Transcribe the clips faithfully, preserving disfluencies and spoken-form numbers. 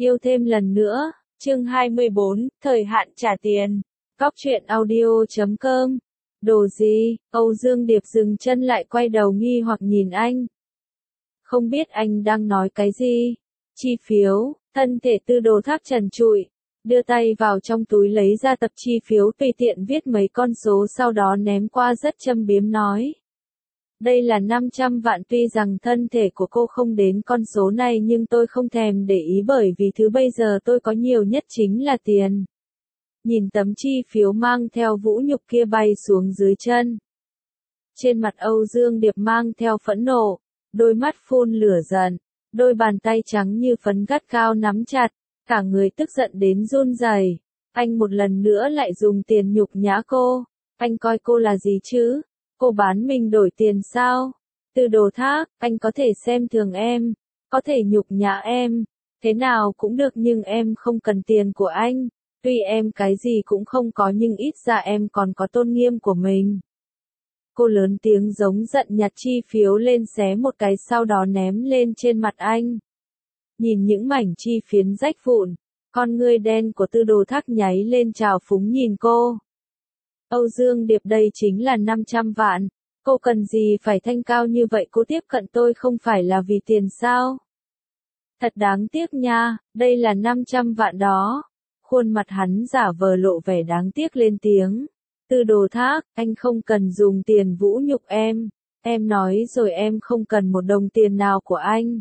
Yêu thêm lần nữa, chương hai mươi bốn, thời hạn trả tiền. Cóc truyện audio chấm com. Đồ gì? Âu Dương Điệp dừng chân lại quay đầu nghi hoặc nhìn anh. Không biết anh đang nói cái gì? Chi phiếu, thân thể Tư Đồ Thác trần trụi, đưa tay vào trong túi lấy ra tập chi phiếu tùy tiện viết mấy con số sau đó ném qua rất châm biếm nói. Đây là năm trăm vạn, tuy rằng thân thể của cô không đến con số này nhưng tôi không thèm để ý bởi vì thứ bây giờ tôi có nhiều nhất chính là tiền. Nhìn tấm chi phiếu mang theo vũ nhục kia bay xuống dưới chân. Trên mặt Âu Dương Điệp mang theo phẫn nộ, đôi mắt phun lửa giận, đôi bàn tay trắng như phấn gắt cao nắm chặt, cả người tức giận đến run rẩy. Anh một lần nữa lại dùng tiền nhục nhã cô, anh coi cô là gì chứ? Cô bán mình đổi tiền sao? Tư Đồ Thác, anh có thể xem thường em, có thể nhục nhã em, thế nào cũng được nhưng em không cần tiền của anh. Tuy em cái gì cũng không có nhưng ít ra em còn có tôn nghiêm của mình. Cô lớn tiếng giống giận nhặt chi phiếu lên xé một cái sau đó ném lên trên mặt anh. Nhìn những mảnh chi phiến rách vụn, con ngươi đen của Tư Đồ Thác nháy lên trào phúng nhìn cô. Âu Dương Điệp, đây chính là năm trăm vạn, cô cần gì phải thanh cao như vậy? Cô tiếp cận tôi không phải là vì tiền sao? Thật đáng tiếc nha, đây là năm trăm vạn đó. Khuôn mặt hắn giả vờ lộ vẻ đáng tiếc lên tiếng. Tư Đồ Thác, anh không cần dùng tiền vũ nhục em, em nói rồi em không cần một đồng tiền nào của anh.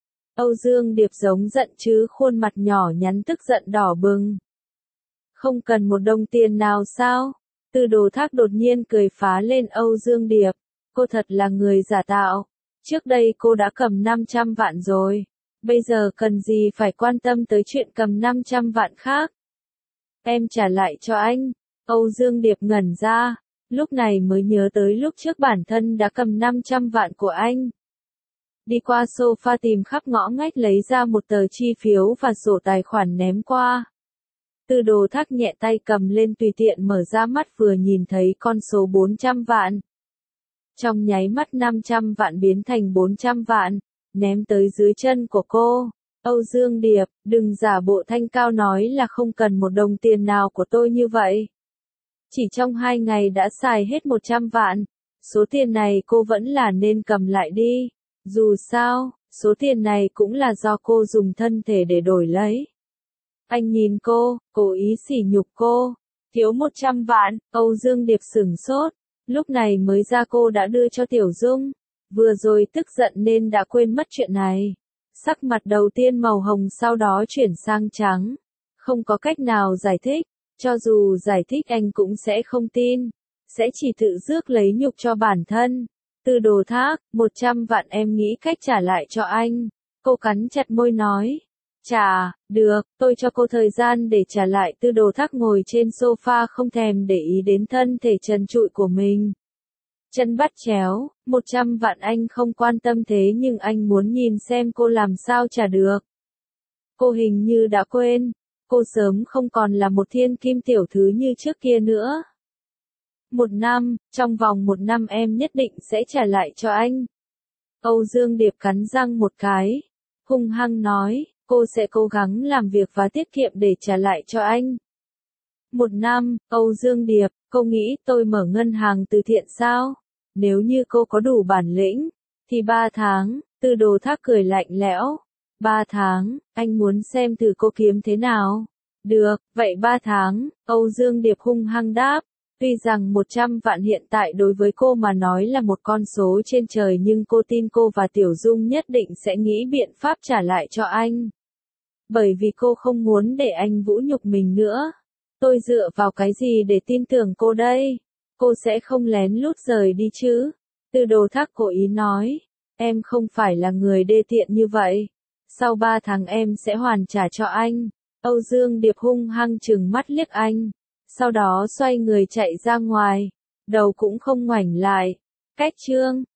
Âu Dương Điệp giống giận chứ khuôn mặt nhỏ nhắn tức giận đỏ bừng. Không cần một đồng tiền nào sao? Tư Đồ Thác đột nhiên cười phá lên Âu Dương Điệp, cô thật là người giả tạo. Trước đây cô đã cầm năm trăm vạn rồi, bây giờ cần gì phải quan tâm tới chuyện cầm năm trăm vạn khác? Em trả lại cho anh. Âu Dương Điệp ngẩn ra, lúc này mới nhớ tới lúc trước bản thân đã cầm năm trăm vạn của anh. Đi qua sofa tìm khắp ngõ ngách lấy ra một tờ chi phiếu và sổ tài khoản ném qua. Tư Đồ Thác nhẹ tay cầm lên tùy tiện mở ra, mắt vừa nhìn thấy con số bốn trăm vạn. Trong nháy mắt năm trăm vạn biến thành bốn trăm vạn, ném tới dưới chân của cô. Âu Dương Điệp, đừng giả bộ thanh cao nói là không cần một đồng tiền nào của tôi như vậy. Chỉ trong hai ngày đã xài hết một trăm vạn, số tiền này cô vẫn là nên cầm lại đi. Dù sao, số tiền này cũng là do cô dùng thân thể để đổi lấy. Anh nhìn cô, cố ý sỉ nhục cô. Thiếu một trăm vạn, Âu Dương Điệp sửng sốt, lúc này mới ra cô đã đưa cho Tiểu Dung. Vừa rồi tức giận nên đã quên mất chuyện này. Sắc mặt đầu tiên màu hồng sau đó chuyển sang trắng. Không có cách nào giải thích, cho dù giải thích anh cũng sẽ không tin. Sẽ chỉ tự rước lấy nhục cho bản thân. Tư Đồ Thác, một trăm vạn em nghĩ cách trả lại cho anh. Cô cắn chặt môi nói. Trả, được, tôi cho cô thời gian để trả lại. Tư Đồ Thác ngồi trên sofa không thèm để ý đến thân thể trần trụi của mình. Chân bắt chéo, một trăm vạn anh không quan tâm thế nhưng anh muốn nhìn xem cô làm sao trả được. Cô hình như đã quên, cô sớm không còn là một thiên kim tiểu thư như trước kia nữa. Một năm, trong vòng một năm em nhất định sẽ trả lại cho anh. Âu Dương Điệp cắn răng một cái, hung hăng nói, cô sẽ cố gắng làm việc và tiết kiệm để trả lại cho anh. Một năm, Âu Dương Điệp, cô nghĩ tôi mở ngân hàng từ thiện sao? Nếu như cô có đủ bản lĩnh, thì ba tháng, Tư Đồ Thác cười lạnh lẽo. Ba tháng, anh muốn xem thử cô kiếm thế nào? Được, vậy ba tháng, Âu Dương Điệp hung hăng đáp. Tuy rằng một trăm vạn hiện tại đối với cô mà nói là một con số trên trời nhưng cô tin cô và Tiểu Dung nhất định sẽ nghĩ biện pháp trả lại cho anh. Bởi vì cô không muốn để anh vũ nhục mình nữa. Tôi dựa vào cái gì để tin tưởng cô đây? Cô sẽ không lén lút rời đi chứ? Tư Đồ Thác cố ý nói. Em không phải là người đê tiện như vậy. Sau ba tháng em sẽ hoàn trả cho anh. Âu Dương Điệp hung hăng trừng mắt liếc anh. Sau đó xoay người chạy ra ngoài. Đầu cũng không ngoảnh lại. Cách chương.